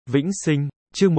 Vĩnh sinh, chương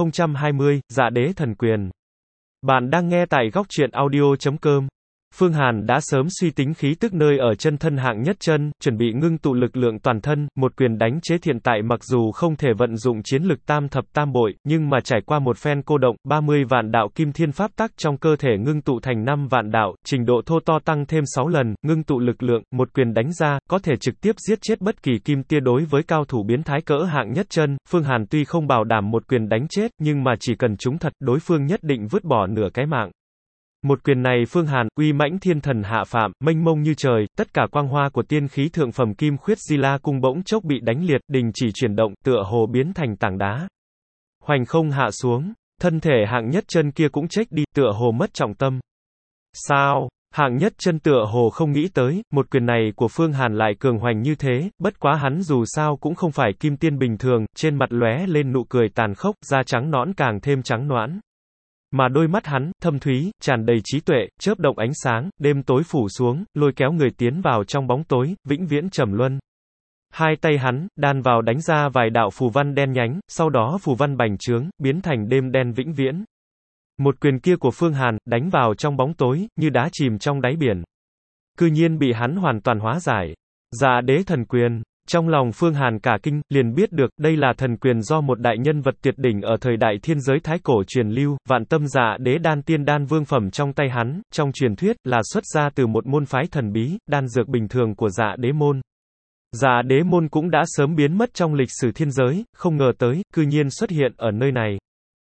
1020, Dạ đế thần quyền. Bạn đang nghe tại góc truyện audio.com. Phương Hàn đã sớm suy tính khí tức nơi ở chân thân hạng nhất chân, chuẩn bị ngưng tụ lực lượng toàn thân, một quyền đánh chết hiện tại mặc dù không thể vận dụng chiến lực tam thập tam bội, nhưng mà trải qua một phen cô động, 30 vạn đạo kim thiên pháp tắc trong cơ thể ngưng tụ thành 5 vạn đạo, trình độ thô to tăng thêm 6 lần, ngưng tụ lực lượng, một quyền đánh ra, có thể trực tiếp giết chết bất kỳ kim tia đối với cao thủ biến thái cỡ hạng nhất chân. Phương Hàn tuy không bảo đảm một quyền đánh chết, nhưng mà chỉ cần trúng thật, đối phương nhất định vứt bỏ nửa cái mạng. Một quyền này Phương Hàn, uy mãnh thiên thần hạ phàm, mênh mông như trời, tất cả quang hoa của tiên khí thượng phẩm kim khuyết di la cung bỗng chốc bị đánh liệt, đình chỉ chuyển động, tựa hồ biến thành tảng đá. Hoành không hạ xuống, thân thể hạng nhất chân kia cũng chết đi, tựa hồ mất trọng tâm. Sao? Hạng nhất chân tựa hồ không nghĩ tới, một quyền này của Phương Hàn lại cường hoành như thế, bất quá hắn dù sao cũng không phải kim tiên bình thường, trên mặt lóe lên nụ cười tàn khốc, da trắng nõn càng thêm trắng nõn. Mà đôi mắt hắn, thâm thúy, tràn đầy trí tuệ, chớp động ánh sáng, đêm tối phủ xuống, lôi kéo người tiến vào trong bóng tối, vĩnh viễn trầm luân. Hai tay hắn, đan vào đánh ra vài đạo phù văn đen nhánh, sau đó phù văn bành trướng, biến thành đêm đen vĩnh viễn. Một quyền kia của Phương Hàn, đánh vào trong bóng tối, như đá chìm trong đáy biển. Cư nhiên bị hắn hoàn toàn hóa giải. Dạ đế thần quyền. Trong lòng Phương Hàn cả kinh, liền biết được, đây là thần quyền do một đại nhân vật tuyệt đỉnh ở thời đại thiên giới thái cổ truyền lưu, vạn tâm dạ đế đan tiên đan vương phẩm trong tay hắn, trong truyền thuyết, là xuất ra từ một môn phái thần bí, đan dược bình thường của dạ đế môn. Dạ đế môn cũng đã sớm biến mất trong lịch sử thiên giới, không ngờ tới, cư nhiên xuất hiện ở nơi này.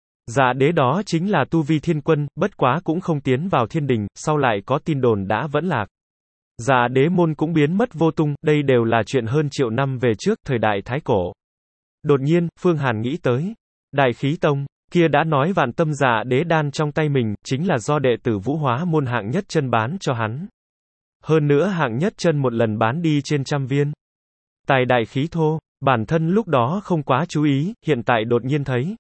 Dạ đế đó chính là tu vi thiên quân, bất quá cũng không tiến vào thiên đình, sau lại có tin đồn đã vẫn lạc. Dạ đế môn cũng biến mất vô tung, đây đều là chuyện hơn triệu năm về trước, thời đại thái cổ. Đột nhiên, Phương Hàn nghĩ tới, Đại Khí Tông, kia đã nói vạn tâm dạ đế đan trong tay mình, chính là do đệ tử Vũ Hóa môn hạng nhất chân bán cho hắn. Hơn nữa hạng nhất chân một lần bán đi trên 100 viên. Tài đại khí thô, bản thân lúc đó không quá chú ý, hiện tại đột nhiên thấy.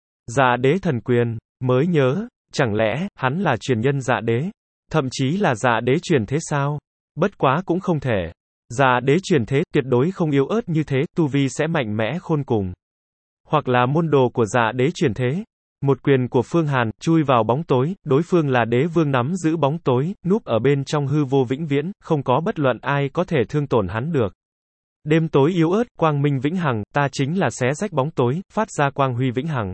Dạ đế thần quyền, mới nhớ, chẳng lẽ, hắn là truyền nhân dạ đế? Thậm chí là dạ đế truyền thế sao? Bất quá cũng không thể. Dạ đế truyền thế, tuyệt đối không yếu ớt như thế, tu vi sẽ mạnh mẽ khôn cùng. Hoặc là môn đồ của dạ đế truyền thế. Một quyền của Phương Hàn, chui vào bóng tối, đối phương là đế vương nắm giữ bóng tối, núp ở bên trong hư vô vĩnh viễn, không có bất luận ai có thể thương tổn hắn được. Đêm tối yếu ớt, quang minh vĩnh hằng, ta chính là xé rách bóng tối, phát ra quang huy vĩnh hằng.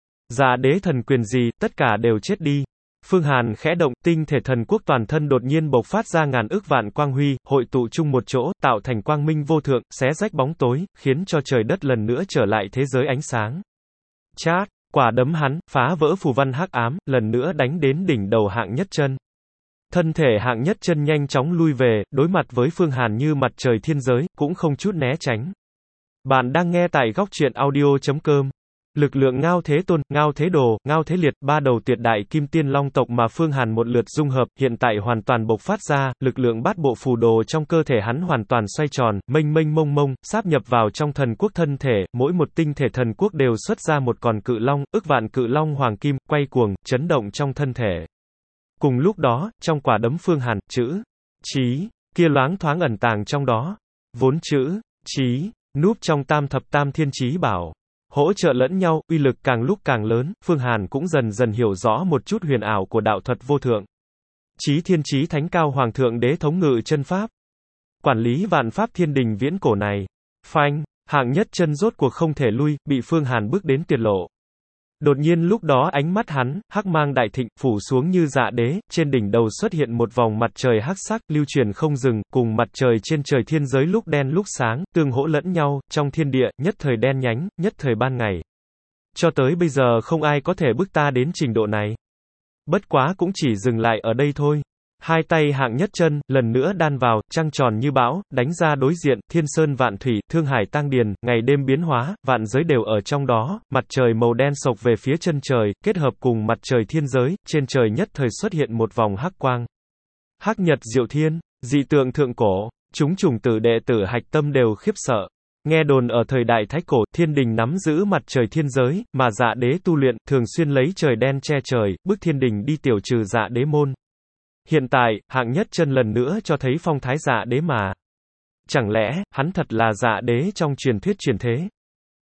Dạ đế thần quyền gì, tất cả đều chết đi. Phương Hàn khẽ động, tinh thể thần quốc toàn thân đột nhiên bộc phát ra ngàn ức vạn quang huy, hội tụ chung một chỗ, tạo thành quang minh vô thượng, xé rách bóng tối, khiến cho trời đất lần nữa trở lại thế giới ánh sáng. Chát, quả đấm hắn, phá vỡ phù văn hắc ám, lần nữa đánh đến đỉnh đầu hạng nhất chân. Thân thể hạng nhất chân nhanh chóng lui về, đối mặt với Phương Hàn như mặt trời thiên giới, cũng không chút né tránh. Bạn đang nghe tại góc truyện audio.com. Lực lượng Ngao Thế Tôn, Ngao Thế Đồ, Ngao Thế Liệt, ba đầu tuyệt đại kim tiên long tộc mà Phương Hàn một lượt dung hợp, hiện tại hoàn toàn bộc phát ra, lực lượng bát bộ phù đồ trong cơ thể hắn hoàn toàn xoay tròn, mênh mênh mông mông, sáp nhập vào trong thần quốc thân thể, mỗi một tinh thể thần quốc đều xuất ra một con cự long, ức vạn cự long hoàng kim, quay cuồng, chấn động trong thân thể. Cùng lúc đó, trong quả đấm Phương Hàn, chữ chí kia loáng thoáng ẩn tàng trong đó. Vốn chữ chí núp trong tam thập tam thiên chí bảo. Hỗ trợ lẫn nhau, uy lực càng lúc càng lớn, Phương Hàn cũng dần dần hiểu rõ một chút huyền ảo của đạo thuật vô thượng. Chí thiên chí thánh cao hoàng thượng đế thống ngự chân pháp. Quản lý vạn pháp thiên đình viễn cổ này. Phanh, hạng nhất chân rốt cuộc không thể lui, bị Phương Hàn bước đến tuyệt lộ. Đột nhiên lúc đó ánh mắt hắn, hắc mang đại thịnh, phủ xuống như dạ đế, trên đỉnh đầu xuất hiện một vòng mặt trời hắc sắc, lưu truyền không dừng, cùng mặt trời trên trời thiên giới lúc đen lúc sáng, tương hỗ lẫn nhau, trong thiên địa, nhất thời đen nhánh, nhất thời ban ngày. Cho tới bây giờ không ai có thể bức ta đến trình độ này. Bất quá cũng chỉ dừng lại ở đây thôi. Hai tay hạng nhất chân, lần nữa đan vào, trăng tròn như bão, đánh ra đối diện, thiên sơn vạn thủy, thương hải tang điền, ngày đêm biến hóa, vạn giới đều ở trong đó, mặt trời màu đen sộc về phía chân trời, kết hợp cùng mặt trời thiên giới, trên trời nhất thời xuất hiện một vòng hắc quang. Hắc nhật diệu thiên, dị tượng thượng cổ, chúng chủng tử đệ tử hạch tâm đều khiếp sợ. Nghe đồn ở thời đại thái cổ, thiên đình nắm giữ mặt trời thiên giới, mà dạ đế tu luyện, thường xuyên lấy trời đen che trời, bức thiên đình đi tiểu trừ dạ đế môn. Hiện tại, hạng nhất chân lần nữa cho thấy phong thái dạ đế mà. Chẳng lẽ, hắn thật là dạ đế trong truyền thuyết truyền thế?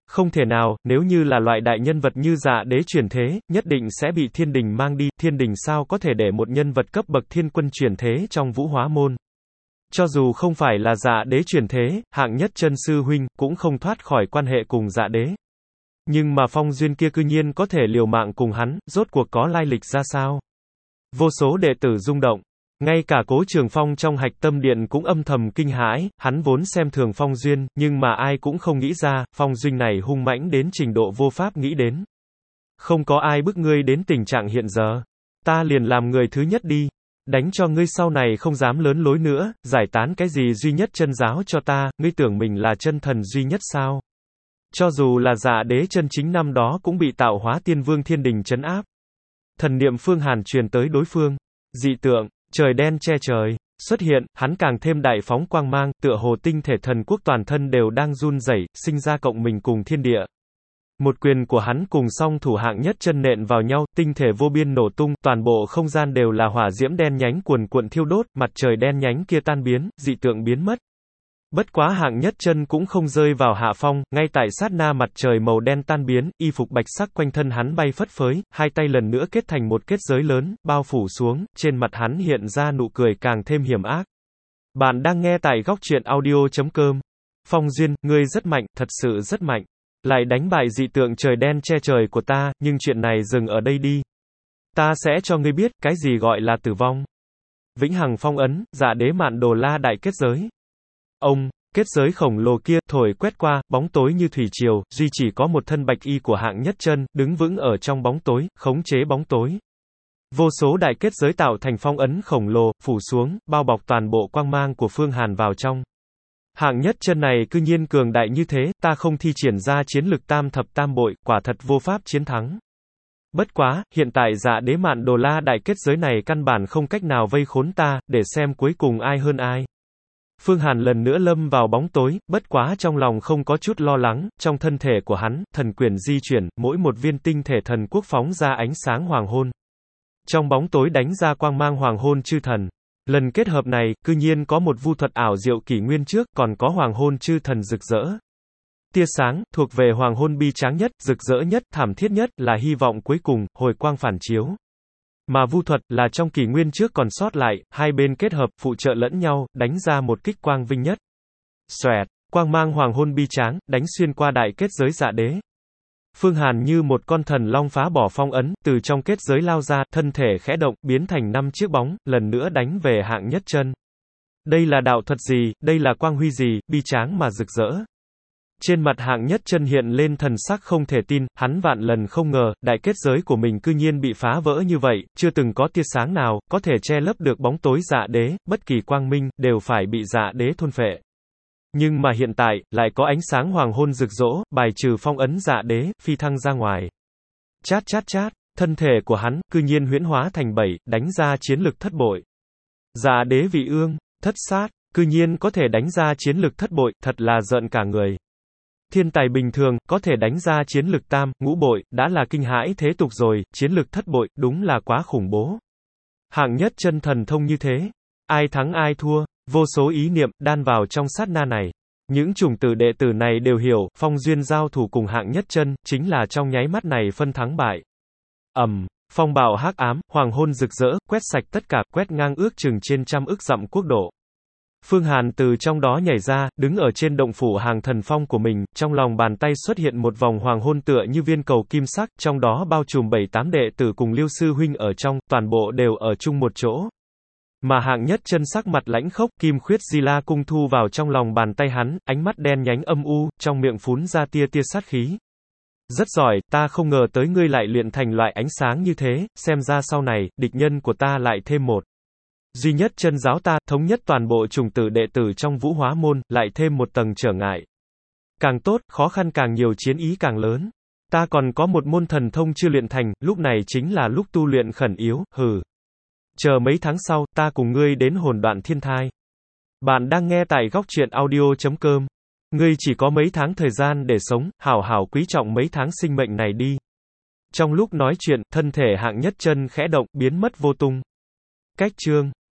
Không thể nào, nếu như là loại đại nhân vật như Dạ Đế chuyển thế, nhất định sẽ bị thiên đình mang đi, thiên đình sao có thể để một nhân vật cấp bậc thiên quân chuyển thế trong Vũ Hóa môn. Cho dù không phải là Dạ Đế chuyển thế, Hạng Nhất Chân sư huynh cũng không thoát khỏi quan hệ cùng Dạ Đế. Nhưng mà Phong Duyên kia cư nhiên có thể liều mạng cùng hắn, rốt cuộc có lai lịch ra sao? Vô số đệ tử rung động. Ngay cả Cố Trường Phong trong Hạch Tâm Điện cũng âm thầm kinh hãi, hắn vốn xem thường Phong Duyên, nhưng mà ai cũng không nghĩ ra, Phong Duyên này hung mãnh đến trình độ vô pháp nghĩ đến. Không có ai bức ngươi đến tình trạng hiện giờ. Ta liền làm người thứ nhất đi. Đánh cho ngươi sau này không dám lớn lối nữa, giải tán cái gì duy nhất chân giáo cho ta, ngươi tưởng mình là chân thần duy nhất sao? Cho dù là Dạ Đế chân chính năm đó cũng bị tạo hóa tiên vương thiên đình trấn áp. Thần niệm Phương Hàn truyền tới đối phương. Dị tượng, trời đen che trời, xuất hiện, hắn càng thêm đại phóng quang mang, tựa hồ tinh thể thần quốc toàn thân đều đang run rẩy, sinh ra cộng mình cùng thiên địa. Một quyền của hắn cùng song thủ Hạng Nhất Chân nện vào nhau, tinh thể vô biên nổ tung, toàn bộ không gian đều là hỏa diễm đen nhánh cuồn cuộn thiêu đốt, mặt trời đen nhánh kia tan biến, dị tượng biến mất. Bất quá Hạng Nhất Chân cũng không rơi vào hạ phong, ngay tại sát na mặt trời màu đen tan biến, y phục bạch sắc quanh thân hắn bay phất phới, hai tay lần nữa kết thành một kết giới lớn, bao phủ xuống, trên mặt hắn hiện ra nụ cười càng thêm hiểm ác. Bạn đang nghe tại góc truyện audio.com. Phong Duyên, ngươi rất mạnh, thật sự rất mạnh. Lại đánh bại dị tượng trời đen che trời của ta, nhưng chuyện này dừng ở đây đi. Ta sẽ cho ngươi biết, cái gì gọi là tử vong. Vĩnh hằng phong ấn, Dạ Đế Mạn Đồ La đại kết giới. Ông, kết giới khổng lồ kia, thổi quét qua, bóng tối như thủy triều, duy chỉ có một thân bạch y của Hạng Nhất Chân, đứng vững ở trong bóng tối, khống chế bóng tối. Vô số đại kết giới tạo thành phong ấn khổng lồ, phủ xuống, bao bọc toàn bộ quang mang của Phương Hàn vào trong. Hạng Nhất Chân này cư nhiên cường đại như thế, ta không thi triển ra chiến lực tam thập tam bội, quả thật vô pháp chiến thắng. Bất quá, hiện tại Dạ Đế Mạn Đồ La đại kết giới này căn bản không cách nào vây khốn ta, để xem cuối cùng ai hơn ai. Phương Hàn lần nữa lâm vào bóng tối, bất quá trong lòng không có chút lo lắng, trong thân thể của hắn, thần quyền di chuyển, mỗi một viên tinh thể thần quốc phóng ra ánh sáng hoàng hôn. Trong bóng tối đánh ra quang mang hoàng hôn chư thần. Lần kết hợp này, cư nhiên có một vu thuật ảo diệu kỷ nguyên trước, còn có hoàng hôn chư thần rực rỡ. Tia sáng, thuộc về hoàng hôn bi tráng nhất, rực rỡ nhất, thảm thiết nhất, là hy vọng cuối cùng, hồi quang phản chiếu. Mà vu thuật, là trong kỷ nguyên trước còn sót lại, hai bên kết hợp, phụ trợ lẫn nhau, đánh ra một kích quang vinh nhất. Xoẹt, quang mang hoàng hôn bi tráng, đánh xuyên qua đại kết giới Dạ Đế. Phương Hàn như một con thần long phá bỏ phong ấn, từ trong kết giới lao ra, thân thể khẽ động, biến thành 5 chiếc bóng, lần nữa đánh về Hạng Nhất Chân. Đây là đạo thuật gì, đây là quang huy gì, bi tráng mà rực rỡ. Trên mặt Hạng Nhất Chân hiện lên thần sắc không thể tin, hắn vạn lần không ngờ, đại kết giới của mình cư nhiên bị phá vỡ như vậy, chưa từng có tia sáng nào, có thể che lấp được bóng tối Dạ Đế, bất kỳ quang minh, đều phải bị Dạ Đế thôn phệ. Nhưng mà hiện tại, lại có ánh sáng hoàng hôn rực rỡ, bài trừ phong ấn Dạ Đế, phi thăng ra ngoài. Chát chát chát, thân thể của hắn, cư nhiên huyễn hóa thành 7, đánh ra chiến lực thất bội. Dạ Đế vị ương, thất sát, cư nhiên có thể đánh ra chiến lực thất bội, thật là giận cả người. Thiên tài bình thường, có thể đánh ra chiến lực tam, ngũ bội, đã là kinh hãi thế tục rồi, chiến lực thất bội, đúng là quá khủng bố. Hạng Nhất Chân thần thông như thế, ai thắng ai thua, vô số ý niệm, đan vào trong sát na này. Những chủng tử đệ tử này đều hiểu, Phong Duyên giao thủ cùng Hạng Nhất Chân, chính là trong nháy mắt này phân thắng bại. Phong bạo hắc ám, hoàng hôn rực rỡ, quét sạch tất cả, quét ngang ước chừng trên 100 ức dặm quốc độ. Phương Hàn từ trong đó nhảy ra, đứng ở trên động phủ hàng thần phong của mình, trong lòng bàn tay xuất hiện một vòng hoàng hôn tựa như viên cầu kim sắc, trong đó bao trùm 7-8 đệ tử cùng Liêu sư huynh ở trong, toàn bộ đều ở chung một chỗ. Mà Hạng Nhất Chân sắc mặt lãnh khốc, kim khuyết Di La cung thu vào trong lòng bàn tay hắn, ánh mắt đen nhánh âm u, trong miệng phún ra tia tia sát khí. Rất giỏi, ta không ngờ tới ngươi lại luyện thành loại ánh sáng như thế, xem ra sau này, địch nhân của ta lại thêm một. Duy nhất chân giáo ta, thống nhất toàn bộ chủng tử đệ tử trong Vũ Hóa môn, lại thêm một tầng trở ngại. Càng tốt, khó khăn càng nhiều, chiến ý càng lớn. Ta còn có một môn thần thông chưa luyện thành, lúc này chính là lúc tu luyện khẩn yếu, hừ. Chờ mấy tháng sau, ta cùng ngươi đến hồn đoạn thiên thai. Bạn đang nghe tại góc truyện audio.com. Ngươi chỉ có mấy tháng thời gian để sống, hảo hảo quý trọng mấy tháng sinh mệnh này đi. Trong lúc nói chuyện, thân thể Hạng Nhất Chân khẽ động, biến mất vô tung. Cách chương